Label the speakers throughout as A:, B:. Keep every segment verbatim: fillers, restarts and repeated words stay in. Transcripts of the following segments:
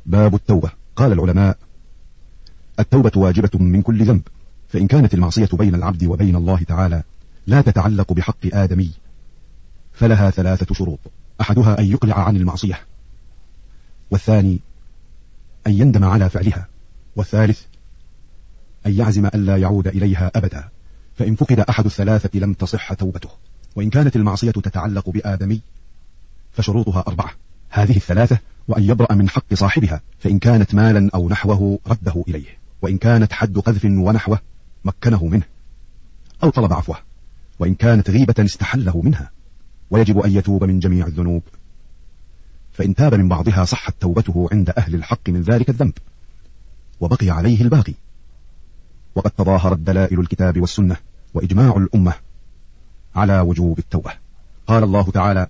A: باب التوبة. قال العلماء: التوبة واجبة من كل ذنب، فإن كانت المعصية بين العبد وبين الله تعالى لا تتعلق بحق آدمي فلها ثلاثة شروط: أحدها أن يقلع عن المعصية، والثاني أن يندم على فعلها، والثالث أن يعزم ألا يعود إليها أبدا، فإن فقد أحد الثلاثة لم تصح توبته. وإن كانت المعصية تتعلق بآدمي فشروطها أربعة، هذه الثلاثة: وأن يبرأ من حق صاحبها، فإن كانت مالا أو نحوه رده إليه، وإن كانت حد قذف ونحوه مكنه منه أو طلب عفوه، وإن كانت غيبة استحله منها. ويجب أن يتوب من جميع الذنوب، فإن تاب من بعضها صحت توبته عند أهل الحق من ذلك الذنب وبقي عليه الباقي. وقد تظاهرت دلائل الكتاب والسنة وإجماع الأمة على وجوب التوبة. قال الله تعالى: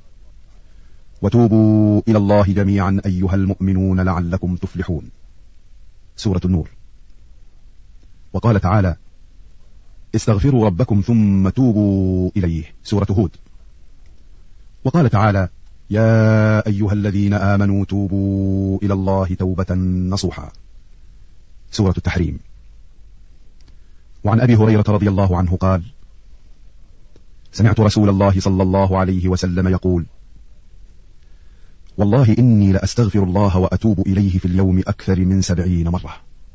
A: وتوبوا إلى الله جميعا أيها المؤمنون لعلكم تفلحون، سورة النور. وقال تعالى: استغفروا ربكم ثم توبوا إليه، سورة هود. وقال تعالى: يا أيها الذين آمنوا توبوا إلى الله توبة نصوحا، سورة التحريم. وعن أبي هريرة رضي الله عنه قال: سمعت رسول الله صلى الله عليه وسلم يقول: والله إني لأستغفر الله وأتوب إليه في اليوم أكثر من سبعين مرة،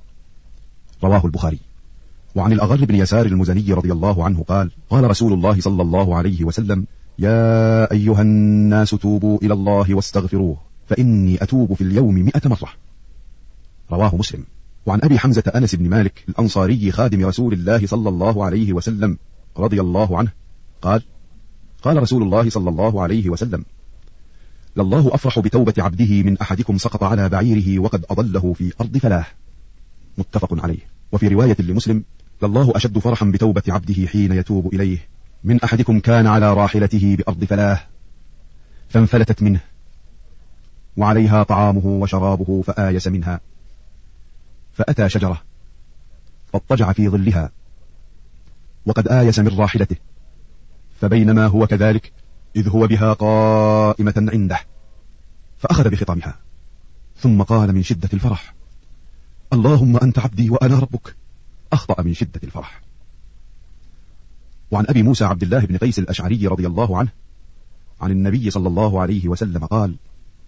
A: رواه البخاري. وعن الأغر بن يسار المزني رضي الله عنه قال: قال رسول الله صلى الله عليه وسلم: يا أيها الناس توبوا إلى الله واستغفروه فإني أتوب في اليوم مئة مرة، رواه مسلم. وعن أبي حمزة أنس بن مالك الأنصاري خادم رسول الله صلى الله عليه وسلم رضي الله عنه قال: قال رسول الله صلى الله عليه وسلم: لله أفرح بتوبة عبده من أحدكم سقط على بعيره وقد أضله في أرض فلاه، متفق عليه. وفي رواية لمسلم: لله أشد فرحا بتوبة عبده حين يتوب إليه من أحدكم كان على راحلته بأرض فلاه فانفلتت منه وعليها طعامه وشرابه فآيس منها فأتى شجرة فاضطجع في ظلها وقد آيس من راحلته، فبينما هو كذلك إذ هو بها قائمة عنده فأخذ بخطامها ثم قال من شدة الفرح: اللهم أنت عبدي وأنا ربك، أخطأ من شدة الفرح. وعن أبي موسى عبد الله بن قيس الأشعري رضي الله عنه عن النبي صلى الله عليه وسلم قال: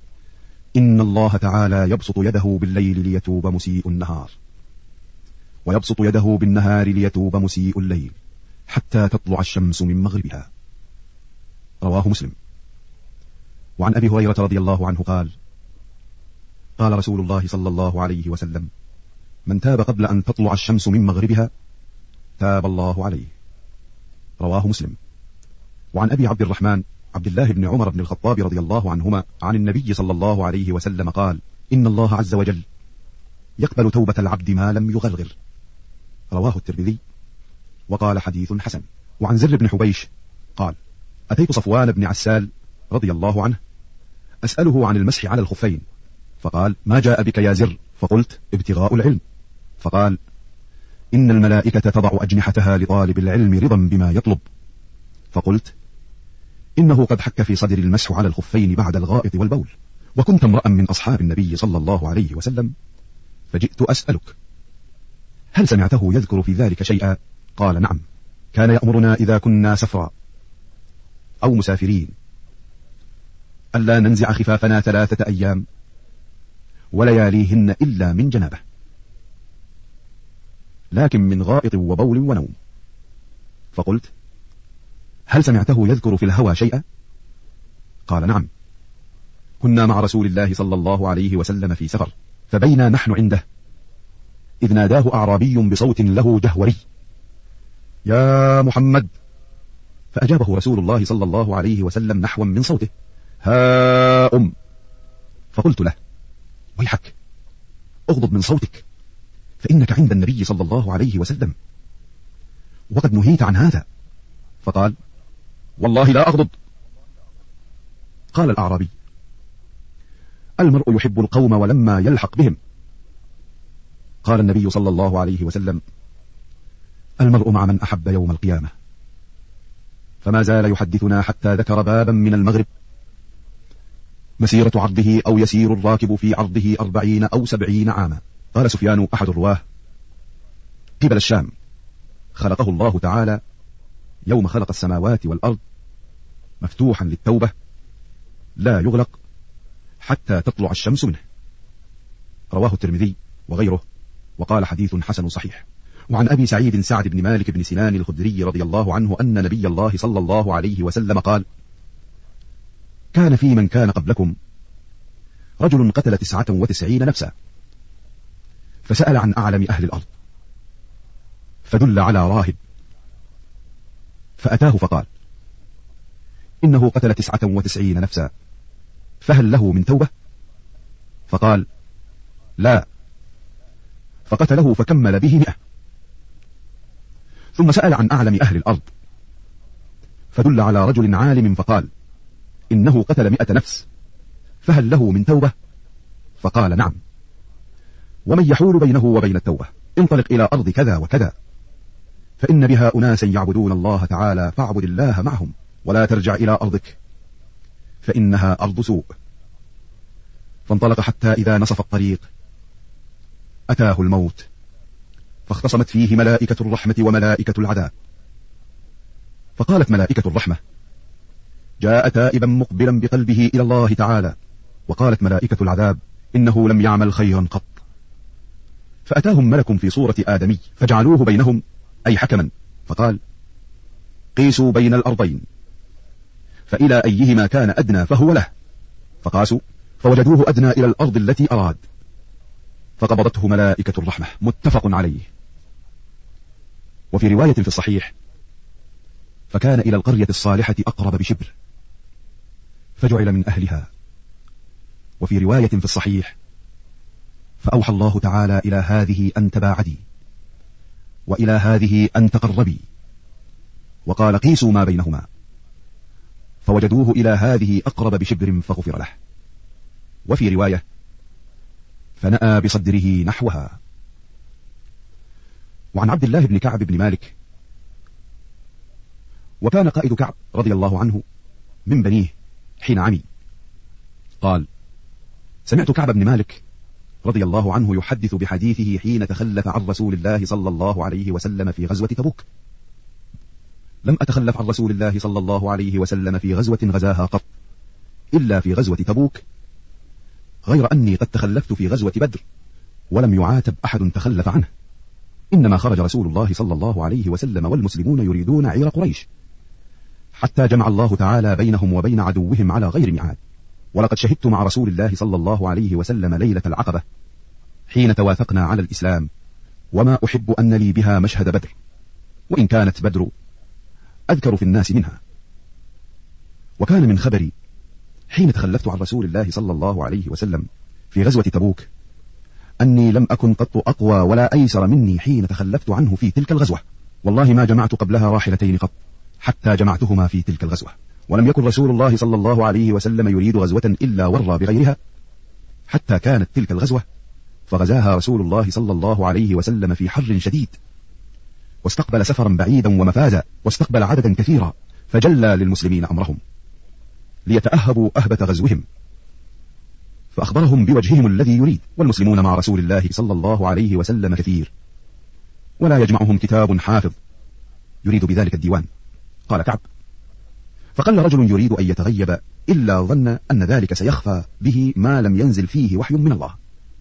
A: إن الله تعالى يبسط يده بالليل ليتوب مسيء النهار، ويبسط يده بالنهار ليتوب مسيء الليل حتى تطلع الشمس من مغربها، رواه مسلم. وعن أبي هريرة رضي الله عنه قال: قال رسول الله صلى الله عليه وسلم: من تاب قبل أن تطلع الشمس من مغربها تاب الله عليه، رواه مسلم. وعن أبي عبد الرحمن عبد الله بن عمر بن الخطاب رضي الله عنهما عن النبي صلى الله عليه وسلم قال: إن الله عز وجل يقبل توبة العبد ما لم يغرغر، رواه الترمذي وقال حديث حسن. وعن زر بن حبيش قال: أتيت صفوان بن عسال رضي الله عنه أسأله عن المسح على الخفين، فقال: ما جاء بك يا زر؟ فقلت: ابتغاء العلم. فقال: إن الملائكة تضع أجنحتها لطالب العلم رضا بما يطلب. فقلت: إنه قد حك في صدر المسح على الخفين بعد الغائط والبول، وكنت امرأ من أصحاب النبي صلى الله عليه وسلم، فجئت أسألك هل سمعته يذكر في ذلك شيئا؟ قال: نعم، كان يأمرنا إذا كنا سفرا أو مسافرين ألا ننزع خفافنا ثلاثة أيام ولياليهن إلا من جنابه، لكن من غائط وبول ونوم. فقلت: هل سمعته يذكر في الهوى شيئا؟ قال: نعم، كنا مع رسول الله صلى الله عليه وسلم في سفر، فبينا نحن عنده إذ ناداه أعرابي بصوت له جهوري: يا محمد! فأجابه رسول الله صلى الله عليه وسلم نحوا من صوته: ها أم. فقلت له: ويحك، اغضض من صوتك، فإنك عند النبي صلى الله عليه وسلم وقد نهيت عن هذا. فقال: والله لا أغضض. قال الأعرابي: المرء يحب القوم ولما يلحق بهم. قال النبي صلى الله عليه وسلم: المرء مع من أحب يوم القيامة. فما زال يحدثنا حتى ذكر بابا من المغرب مسيرة عرضه أو يسير الراكب في عرضه أربعين أو سبعين عاما. قال سفيان أحد الرواه قبل الشام: خلقه الله تعالى يوم خلق السماوات والأرض مفتوحا للتوبة لا يغلق حتى تطلع الشمس منه. رواه الترمذي وغيره وقال حديث حسن صحيح. وعن أبي سعيد سعد بن مالك بن سنان الخدري رضي الله عنه أن نبي الله صلى الله عليه وسلم قال: كان في من كان قبلكم رجل قتل تسعة وتسعين نفسا، فسأل عن أعلم أهل الأرض، فدل على راهب، فأتاه فقال: إنه قتل تسعة وتسعين نفسا، فهل له من توبة؟ فقال: لا. فقتله فكمل به مئة. ثم سأل عن أعلم أهل الأرض، فدل على رجل عالم، فقال: إنه قتل مئة نفس، فهل له من توبة؟ فقال: نعم. ومن يحول بينه وبين التوبة؟ انطلق إلى أرض كذا وكذا، فإن بها أناسا يعبدون الله تعالى، فاعبد الله معهم، ولا ترجع إلى أرضك فإنها أرض سوء. فانطلق حتى إذا نصف الطريق أتاه الموت، فاختصمت فيه ملائكة الرحمة وملائكة العذاب. فقالت ملائكة الرحمة: جاء تائبا مقبلا بقلبه إلى الله تعالى. وقالت ملائكة العذاب: إنه لم يعمل خيرا قط. فأتاهم ملك في صورة آدمي، فجعلوه بينهم أي حكما، فقال: قيسوا بين الأرضين، فإلى أيهما كان أدنى فهو له. فقاسوا فوجدوه أدنى إلى الأرض التي أراد، فقبضته ملائكة الرحمة. متفق عليه. وفي رواية في الصحيح: فكان إلى القرية الصالحة أقرب بشبر، فجعل من أهلها. وفي رواية في الصحيح: فأوحى الله تعالى إلى هذه أن تباعدي، وإلى هذه أن تقربي، وقال: قيسوا ما بينهما، فوجدوه إلى هذه أقرب بشبر فغفر له. وفي رواية: فنأى بصدره نحوها. وعن عبد الله بن كعب بن مالك، وكان قائد كعب رضي الله عنه من بنيه حين عمي، قال: سمعت كعب بن مالك رضي الله عنه يحدث بحديثه حين تخلف عن رسول الله صلى الله عليه وسلم في غزوة تبوك: لم أتخلف عن رسول الله صلى الله عليه وسلم في غزوة غزاها قط، إلا في غزوة تبوك، غير أني قد تخلفت في غزوة بدر، ولم يعاتب أحد تخلف عنه، إنما خرج رسول الله صلى الله عليه وسلم والمسلمون يريدون عير قريش، حتى جمع الله تعالى بينهم وبين عدوهم على غير ميعاد. ولقد شهدت مع رسول الله صلى الله عليه وسلم ليلة العقبة حين توافقنا على الإسلام، وما أحب أن لي بها مشهد بدر، وإن كانت بدر أذكر في الناس منها. وكان من خبري حين تخلفت عن رسول الله صلى الله عليه وسلم في غزوة تبوك أني لم أكن قط أقوى ولا أيسر مني حين تخلفت عنه في تلك الغزوة، والله ما جمعت قبلها راحلتين قط حتى جمعتهما في تلك الغزوة. ولم يكن رسول الله صلى الله عليه وسلم يريد غزوة إلا ورى بغيرها، حتى كانت تلك الغزوة فغزاها رسول الله صلى الله عليه وسلم في حر شديد، واستقبل سفرا بعيدا ومفازا، واستقبل عددا كثيرا، فجلى للمسلمين أمرهم ليتأهبوا أهبة غزوهم، فأخبرهم بوجههم الذي يريد. والمسلمون مع رسول الله صلى الله عليه وسلم كثير، ولا يجمعهم كتاب حافظ يريد بذلك الديوان. قال كعب: فقل رجل يريد أن يتغيب إلا ظن أن ذلك سيخفى به ما لم ينزل فيه وحي من الله.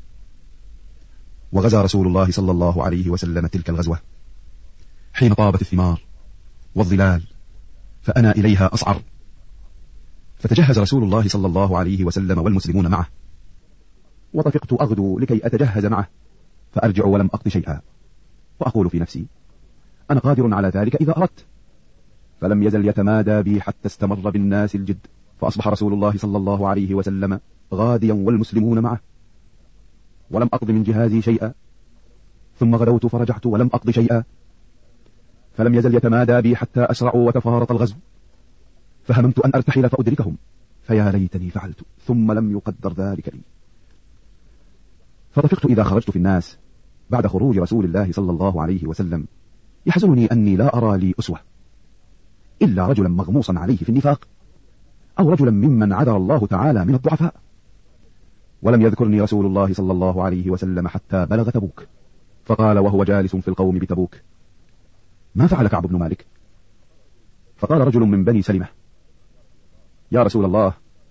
A: وغزا رسول الله صلى الله عليه وسلم تلك الغزوة حين طابت الثمار والظلال، فأنا إليها أصعر، فتجهز رسول الله صلى الله عليه وسلم والمسلمون معه، وطفقت أغدو لكي أتجهز معه، فأرجع ولم أقض شيئا، وأقول في نفسي: أنا قادر على ذلك إذا أردت. فلم يزل يتمادى بي حتى استمر بالناس الجد، فأصبح رسول الله صلى الله عليه وسلم غاديا والمسلمون معه، ولم أقض من جهازي شيئا، ثم غدوت فرجعت ولم أقض شيئا، فلم يزل يتمادى بي حتى أسرعوا وتفارط الغزو، فهممت أن أرتحل فأدركهم، فيا ليتني فعلت، ثم لم يقدر ذلك لي. فرفقت إذا خرجت في الناس بعد خروج رسول الله صلى الله عليه وسلم، يحزنني أني لا أرى لي أسوة إلا رجلا مغموصا عليه في النفاق، أو رجلا ممن عذر الله تعالى من الضعفاء. ولم يذكرني رسول الله صلى الله عليه وسلم حتى بلغ تبوك، فقال وهو جالس في القوم بتبوك: ما فعل كعب بن مالك؟ فقال رجل من بني سلمة: يا رسول الله،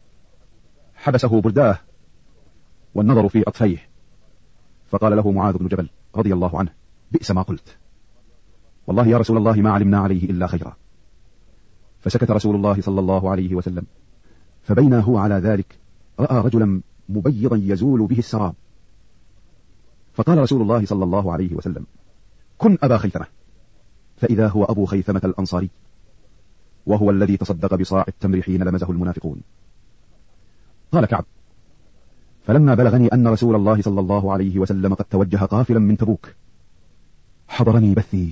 A: حبسه برداه والنظر في أطفيه. فقال له معاذ بن جبل رضي الله عنه: بئس ما قلت، والله يا رسول الله ما علمنا عليه إلا خيرا. فسكت رسول الله صلى الله عليه وسلم. فبينا هو على ذلك رأى رجلا مبيضا يزول به السراب، فقال رسول الله صلى الله عليه وسلم: كن أبا خيثمة. فإذا هو أبو خيثمة الأنصاري، وهو الذي تصدق بصاع التمر حين لمزه المنافقون. قال كعب: فلما بلغني أن رسول الله صلى الله عليه وسلم قد توجه قافلا من تبوك، حضرني بثي،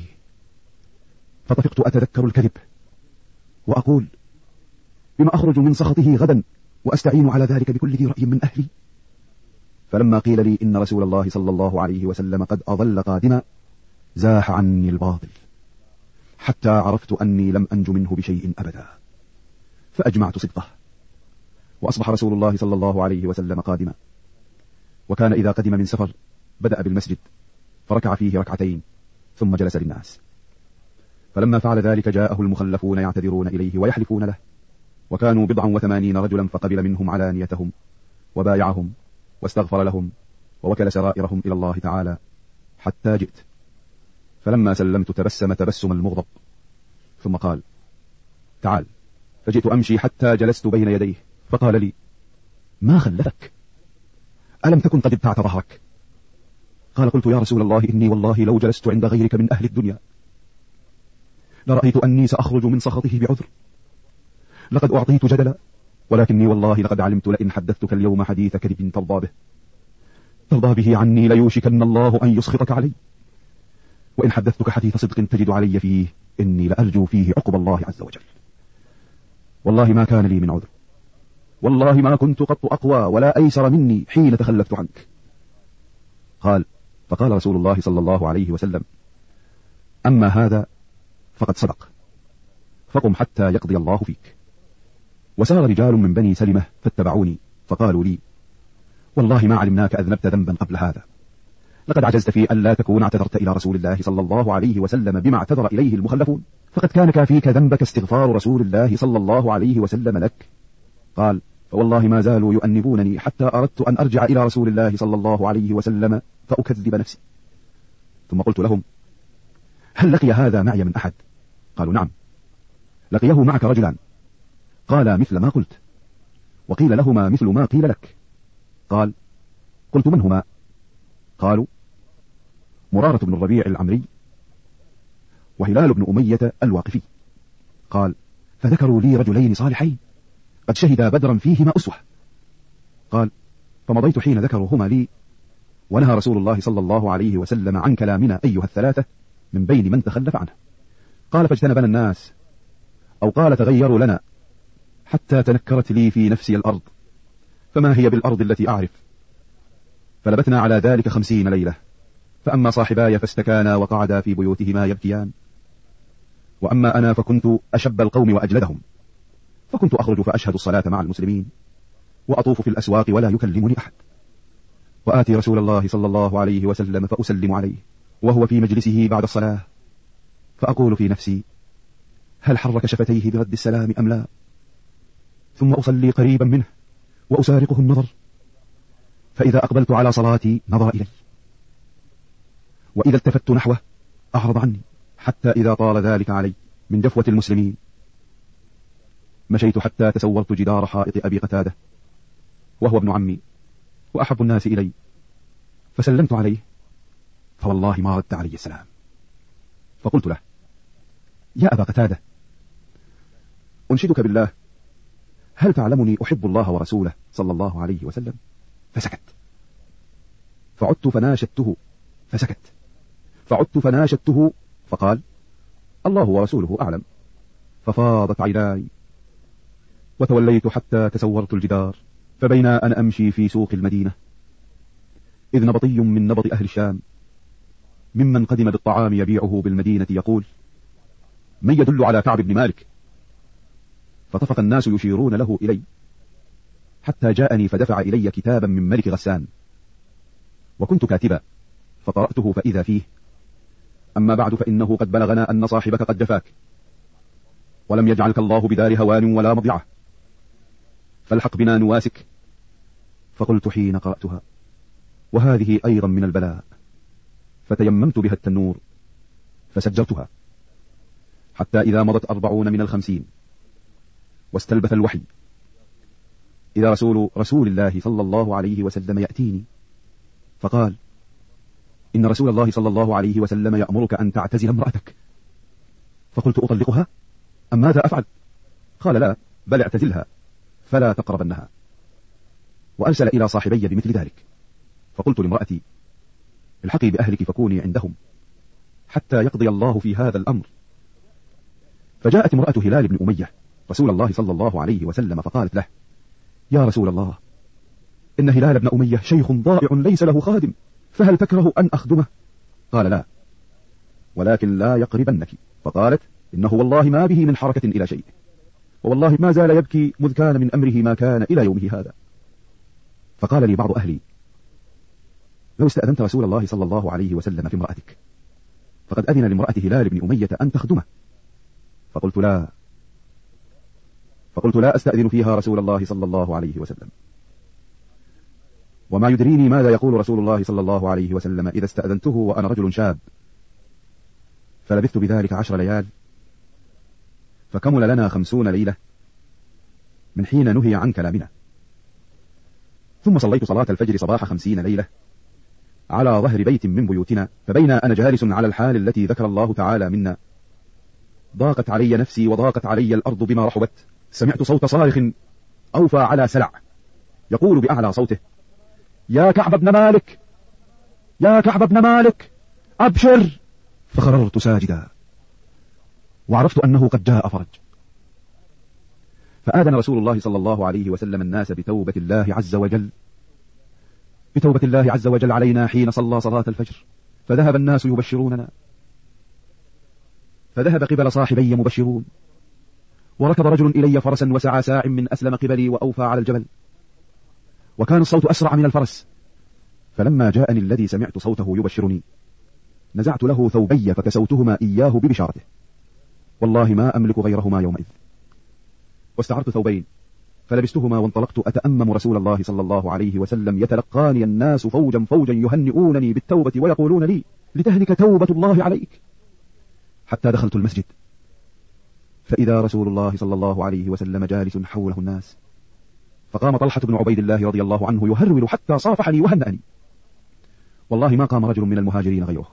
A: فطفقت أتذكر الكذب وأقول: بما أخرج من سخطه غدا وأستعين على ذلك بكل ذي رأي من أهلي. فلما قيل لي إن رسول الله صلى الله عليه وسلم قد أظل قادما، زاح عني الباطل حتى عرفت أني لم أنج منه بشيء أبدا، فأجمعت صدقه. وأصبح رسول الله صلى الله عليه وسلم قادما، وكان إذا قدم من سفر بدأ بالمسجد فركع فيه ركعتين ثم جلس للناس. فلما فعل ذلك جاءه المخلفون يعتذرون إليه ويحلفون له، وكانوا بضعا وثمانين رجلا، فقبل منهم علانيتهم وبايعهم واستغفر لهم ووكل سرائرهم إلى الله تعالى حتى جئت. فلما سلمت تبسم تبسم المغضب، ثم قال: تعال. فجئت أمشي حتى جلست بين يديه، فقال لي: ما خلفك؟ ألم تكن قد ابتعت ظهرك؟ قال: قلت يا رسول الله إني والله لو جلست عند غيرك من أهل الدنيا لرأيت أني سأخرج من سخطه بعذر، لقد أعطيت جدلا، ولكني والله لقد علمت لئن حدثتك اليوم حديث كذب ترضى به ترضى به عني ليوشكن الله أن يسخطك علي، وإن حدثتك حديث صدق تجد علي فيه إني لأرجو فيه عقب الله عز وجل. والله ما كان لي من عذر، والله ما كنت قط أقوى ولا أيسر مني حين تخلفت عنك. قال: فقال رسول الله صلى الله عليه وسلم: أما هذا فقد صدق، فقم حتى يقضي الله فيك. وسار رجال من بني سلمة فاتبعوني، فقالوا لي: والله ما علمناك أذنبت ذنبا قبل هذا، لقد عجزت في أن لا تكون اعتذرت إلى رسول الله صلى الله عليه وسلم بما اعتذر إليه المخلفون، فقد كان كافيك ذنبك استغفار رسول الله صلى الله عليه وسلم لك. قال: فوالله ما زالوا يؤنبونني حتى أردت أن أرجع إلى رسول الله صلى الله عليه وسلم فأكذب نفسي. ثم قلت لهم: هل لقي هذا معي من أحد؟ قالوا: نعم، لقيه معك رجلان. قال: مثل ما قلت. وقيل لهما مثل ما قيل لك. قال: قلت: من هما؟ قالوا: مرارة بن الربيع العمري وهلال بن أمية الواقفي. قال: فذكروا لي رجلين صالحين قد شهدا بدرا فيهما أسوة. قال: فمضيت حين ذكرهما لي، ونهى رسول الله صلى الله عليه وسلم عن كلامنا أيها الثلاثة من بين من تخلف عنه. قال: فاجتنبنا الناس، أو قال تغيروا لنا، حتى تنكرت لي في نفسي الأرض، فما هي بالأرض التي أعرف. فلبثنا على ذلك خمسين ليلة، فأما صاحباي فاستكانا وقعدا في بيوتهما يبكيان، وأما أنا فكنت أشب القوم وأجلدهم، فكنت أخرج فأشهد الصلاة مع المسلمين، وأطوف في الأسواق ولا يكلمني أحد، وآتي رسول الله صلى الله عليه وسلم فأسلم عليه وهو في مجلسه بعد الصلاة، فأقول في نفسي: هل حرك شفتيه برد السلام أم لا؟ ثم أصلي قريبا منه وأسارقه النظر، فإذا أقبلت على صلاتي نظر إلي، وإذا التفت نحوه أعرض عني، حتى إذا طال ذلك علي من جفوة المسلمين مشيت حتى تسورت جدار حائط أبي قتادة، وهو ابن عمي وأحب الناس إلي، فسلمت عليه، فوالله ما رد علي السلام. فقلت له: يا أبا قتادة، أنشدك بالله، هل تعلمني أحب الله ورسوله صلى الله عليه وسلم؟ فسكت. فعدت فناشدته فسكت. فعدت فناشدته فقال: الله ورسوله أعلم. ففاضت عيناي، وتوليت حتى تسورت الجدار، فبينا أنا أمشي في سوق المدينة إذ نبطي من نبط أهل الشام ممن قدم بالطعام يبيعه بالمدينة يقول: من يدل على كعب بن مالك؟ فطفق الناس يشيرون له إلي، حتى جاءني فدفع إلي كتابا من ملك غسان، وكنت كاتبا، فقرأته فإذا فيه: أما بعد، فإنه قد بلغنا أن صاحبك قد جفاك، ولم يجعلك الله بدار هوان ولا مضيعة، فالحق بنا نواسك. فقلت حين قرأتها: وهذه أيضا من البلاء، فتيممت بها التنور فسجرتها، حتى إذا مضت أربعون من الخمسين واستلبث الوحي، إذا رسول رسول الله صلى الله عليه وسلم يأتيني فقال: إن رسول الله صلى الله عليه وسلم يأمرك أن تعتزل امرأتك. فقلت: أطلقها أم ماذا أفعل؟ قال: لا، بل اعتزلها فلا تقربنها. وأرسل إلى صاحبي بمثل ذلك. فقلت لامرأتي: الحقي بأهلك فكوني عندهم حتى يقضي الله في هذا الأمر. فجاءت امرأة هلال بن أمية رسول الله صلى الله عليه وسلم فقالت له: يا رسول الله، إن هلال بن أمية شيخ ضائع ليس له خادم، فهل تكره أن أخدمه؟ قال: لا، ولكن لا يقربنك. فقالت: إنه والله ما به من حركة إلى شيء، والله ما زال يبكي مذ كان من أمره ما كان إلى يومه هذا. فقال لي بعض أهلي: لو استأذنت رسول الله صلى الله عليه وسلم في امرأتك، فقد أذن لامرأة هلال بن أمية أن تخدمه. فقلت: لا فقلت لا أستأذن فيها رسول الله صلى الله عليه وسلم، وما يدريني ماذا يقول رسول الله صلى الله عليه وسلم إذا استأذنته وأنا رجل شاب. فلبثت بذلك عشر ليال، فكمل لنا خمسون ليلة من حين نهي عن كلامنا. ثم صليت صلاة الفجر صباح خمسين ليلة على ظهر بيت من بيوتنا، فبين أنا جالس على الحال التي ذكر الله تعالى منا، ضاقت علي نفسي وضاقت علي الأرض بما رحبت، سمعت صوت صارخ أوفى على سلع يقول بأعلى صوته: يا كعب بن مالك، يا كعب بن مالك، أبشر. فخررت ساجدا، وعرفت أنه قد جاء فرج. فآذن رسول الله صلى الله عليه وسلم الناس بتوبة الله عز وجل بتوبة الله عز وجل علينا حين صلى صلاة الفجر، فذهب الناس يبشروننا، فذهب قبل صاحبي مبشرون، وركب رجل إلي فرسا وسعى ساع من أسلم قبلي وأوفى على الجبل، وكان الصوت أسرع من الفرس. فلما جاءني الذي سمعت صوته يبشرني، نزعت له ثوبي فكسوتهما إياه ببشارته، والله ما أملك غيرهما يومئذ. واستعرت ثوبين فلبستهما وانطلقت أتأمم رسول الله صلى الله عليه وسلم، يتلقاني الناس فوجا فوجا يهنئونني بالتوبة ويقولون لي: لتهلك توبة الله عليك. حتى دخلت المسجد، فإذا رسول الله صلى الله عليه وسلم جالس حوله الناس، فقام طلحة بن عبيد الله رضي الله عنه يهرول حتى صافحني وهنأني، والله ما قام رجل من المهاجرين غيره.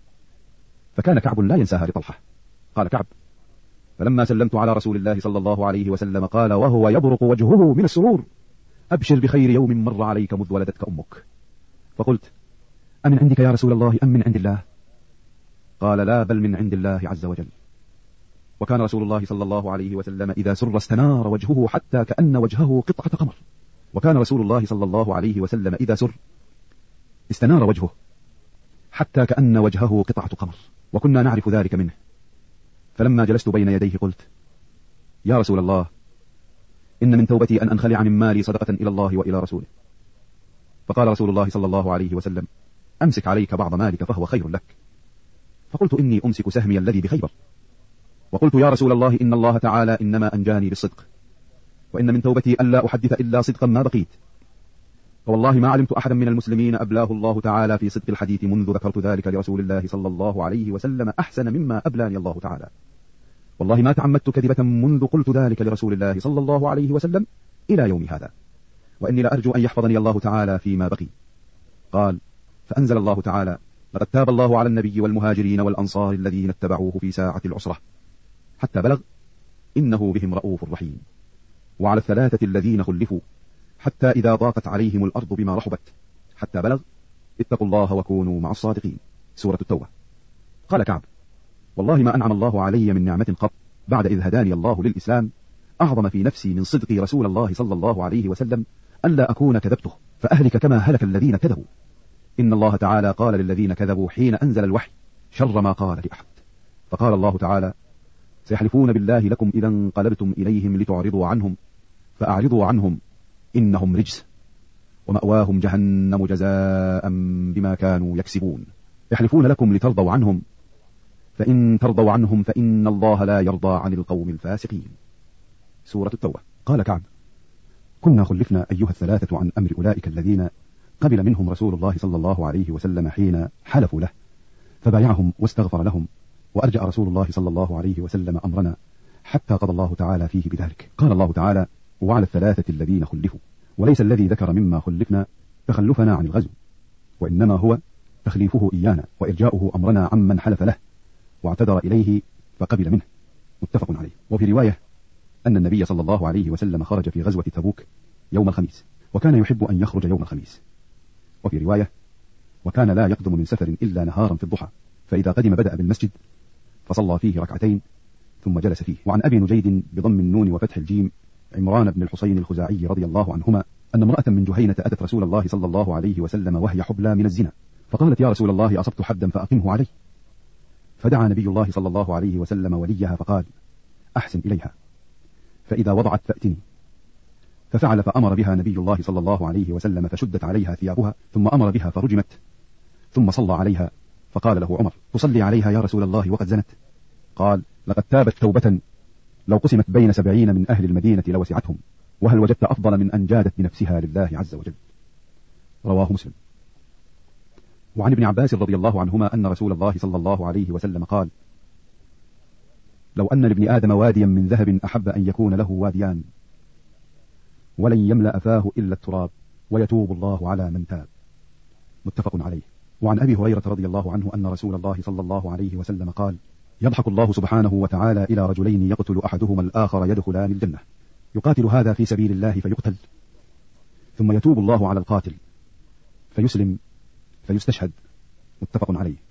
A: فكان كعب لا ينساها لطلحة. قال كعب: فلما سلمت على رسول الله صلى الله عليه وسلم قال وهو يبرق وجهه من السرور: أبشر بخير يوم مر عليك مذ ولدتك أمك. فقلت: أمن عندك يا رسول الله أم من عند الله؟ قال: لا، بل من عند الله عز وجل. وكان رسول الله صلى الله عليه وسلم إذا سر استنار وجهه حتى كأن وجهه قطعة قمر. وكان رسول الله صلى الله عليه وسلم إذا سر استنار وجهه حتى كأن وجهه قطعة قمر، وكنا نعرف ذلك منه. فلما جلست بين يديه قلت: يا رسول الله، إن من توبتي أن أنخلع من مالي صدقة إلى الله وإلى رسوله. فقال رسول الله صلى الله عليه وسلم: أمسك عليك بعض مالك فهو خير لك. فقلت: إني أمسك سهمي الذي بخيبر. وقلت: يا رسول الله، إن الله تعالى إنما أنجاني بالصدق، وإن من توبتي ألا أحدث إلا صدقا ما بقيت، فوالله ما علمت أحدا من المسلمين أبلاه الله تعالى في صدق الحديث منذ ذكرت ذلك لرسول الله صلى الله عليه وسلم أحسن مما أبلاني الله تعالى. والله ما تعمدت كذبة منذ قلت ذلك لرسول الله صلى الله عليه وسلم إلى يوم هذا، وإني لأرجو أن يحفظني الله تعالى فيما بقي. قال: فأنزل الله تعالى: لقد تاب الله على النبي والمهاجرين والأنصار الذين اتبعوه في ساعة العسرة حتى بلغ إنه بهم رؤوف رحيم، وعلى الثلاثة الذين خلفوا حتى إذا ضاقت عليهم الأرض بما رحبت حتى بلغ اتقوا الله وكونوا مع الصادقين. سورة التوبة. قال كعب: والله ما أنعم الله علي من نعمة قط بعد إذ هداني الله للإسلام أعظم في نفسي من صدق رسول الله صلى الله عليه وسلم ألا أكون كذبته فأهلك كما هلك الذين كذبوا. إن الله تعالى قال للذين كذبوا حين أنزل الوحي شر ما قال لأحد. فقال الله تعالى: سيحلفون بالله لكم إذا انقلبتم إليهم لتعرضوا عنهم فأعرضوا عنهم إنهم رجس ومأواهم جهنم جزاء بما كانوا يكسبون. يحلفون لكم لترضوا عنهم فإن ترضوا عنهم فإن الله لا يرضى عن القوم الفاسقين. سورة التوبة. قال كعب: كنا خلفنا أيها الثلاثة عن أمر أولئك الذين قبل منهم رسول الله صلى الله عليه وسلم حين حلفوا له فبايعهم واستغفر لهم، وأرجأ رسول الله صلى الله عليه وسلم أمرنا حتى قضى الله تعالى فيه بذلك. قال الله تعالى: وعلى الثلاثة الذين خلفوا. وليس الذي ذكر مما خلفنا تخلفنا عن الغزو، وإنما هو تخليفه إيانا وإرجاؤه أمرنا عمن حلف له واعتذر إليه فقبل منه. متفق عليه. وفي رواية أن النبي صلى الله عليه وسلم خرج في غزوة تبوك يوم الخميس، وكان يحب أن يخرج يوم الخميس. وفي رواية: وكان لا يقدم من سفر إلا نهارا في الضحى، فإذا قدم بدأ بالمسجد فصلى فيه ركعتين ثم جلس فيه. وعن أبي نجيد بضم النون وفتح الجيم عمران بن الحصين الخزاعي رضي الله عنهما أن امرأة من جهينة أتت رسول الله صلى الله عليه وسلم وهي حبلى من الزنا، فقالت: يا رسول الله أصبت حدا فأقمه علي. فدعا نبي الله صلى الله عليه وسلم وليها فقال: أحسن إليها، فإذا وضعت فأتني. ففعل، فأمر بها نبي الله صلى الله عليه وسلم فشدت عليها ثيابها، ثم أمر بها فرجمت، ثم صلى عليها. فقال له عمر: تصلي عليها يا رسول الله وقد زنت؟ قال: لقد تابت توبة لو قسمت بين سبعين من أهل المدينة لوسعتهم، وهل وجدت أفضل من أن جادت بنفسها لله عز وجل؟ رواه مسلم. وعن ابن عباس رضي الله عنهما أن رسول الله صلى الله عليه وسلم قال: لو أن لابن آدم واديا من ذهب أحب أن يكون له واديان، ولن يملأ فاه إلا التراب، ويتوب الله على من تاب. متفق عليه. وعن أبي هريرة رضي الله عنه أن رسول الله صلى الله عليه وسلم قال: يضحك الله سبحانه وتعالى إلى رجلين يقتل أحدهما الآخر يدخلان الجنة، يقاتل هذا في سبيل الله فيقتل، ثم يتوب الله على القاتل فيسلم فيستشهد. متفق عليه.